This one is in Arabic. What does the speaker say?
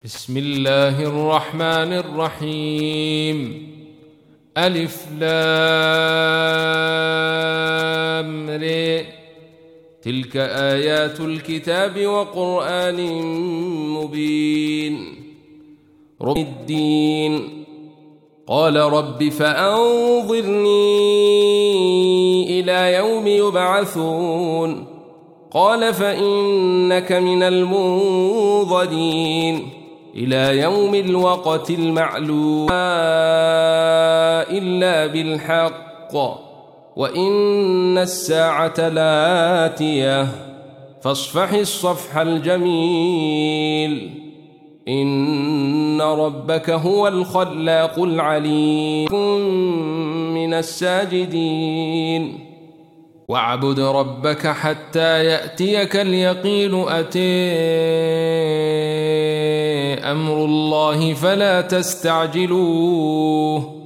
بسم الله الرحمن الرحيم. ألف لام ر. تلك آيات الكتاب وقرآن مبين. رب الدين. قال رب فأنظرني إلى يوم يبعثون. قال فإنك من المنظرين إلى يوم الوقت المعلوم إلا بالحق وإن الساعة لآتية فاصفح الصفح الجميل إن ربك هو الخلاق العليم. كن من الساجدين واعبد ربك حتى يأتيك اليقين. أتي أمر الله فلا تستعجلوه